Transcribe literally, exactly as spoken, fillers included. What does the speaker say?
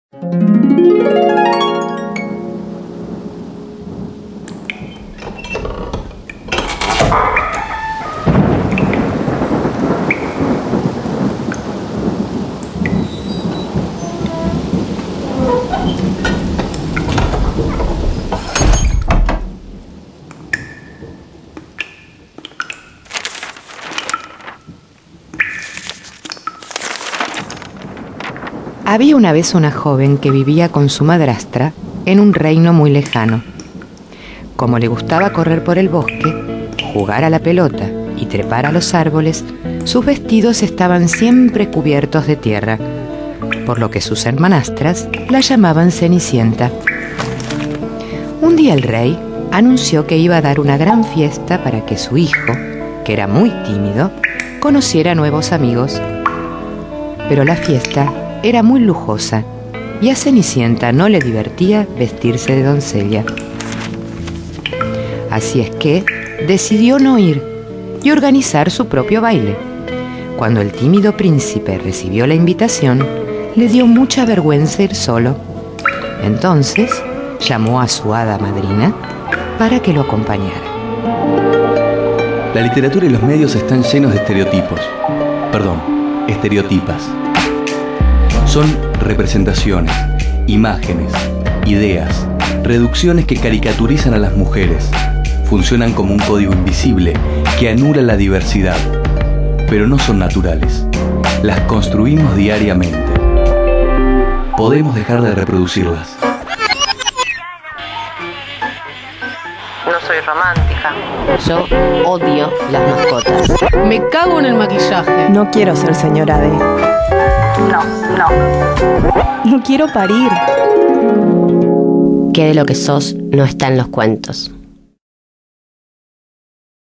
Había una vez una joven que vivía con su madrastra en un reino muy lejano. Como le gustaba correr por el bosque, jugar a la pelota y trepar a los árboles, sus vestidos estaban siempre cubiertos de tierra, por lo que sus hermanastras la llamaban Cenicienta. Un día el rey anunció que iba a dar una gran fiesta para que su hijo, que era muy tímido, conociera nuevos amigos. Pero la fiesta era muy lujosa y a Cenicienta no le divertía vestirse de doncella. Así es que decidió no ir y organizar su propio baile. Cuando el tímido príncipe recibió la invitación, le dio mucha vergüenza ir solo. Entonces llamó a su hada madrina para que lo acompañara. La literatura y los medios están llenos de estereotipos. Perdón, estereotipas. Son representaciones, imágenes, ideas, reducciones que caricaturizan a las mujeres. Funcionan como un código invisible que anula la diversidad, pero no son naturales. Las construimos diariamente. Podemos dejar de reproducirlas. No soy romántica. Yo odio las mascotas. Me cago en el maquillaje. No quiero ser señora D. No, no. No quiero parir. Que de lo que sos no está en los cuentos.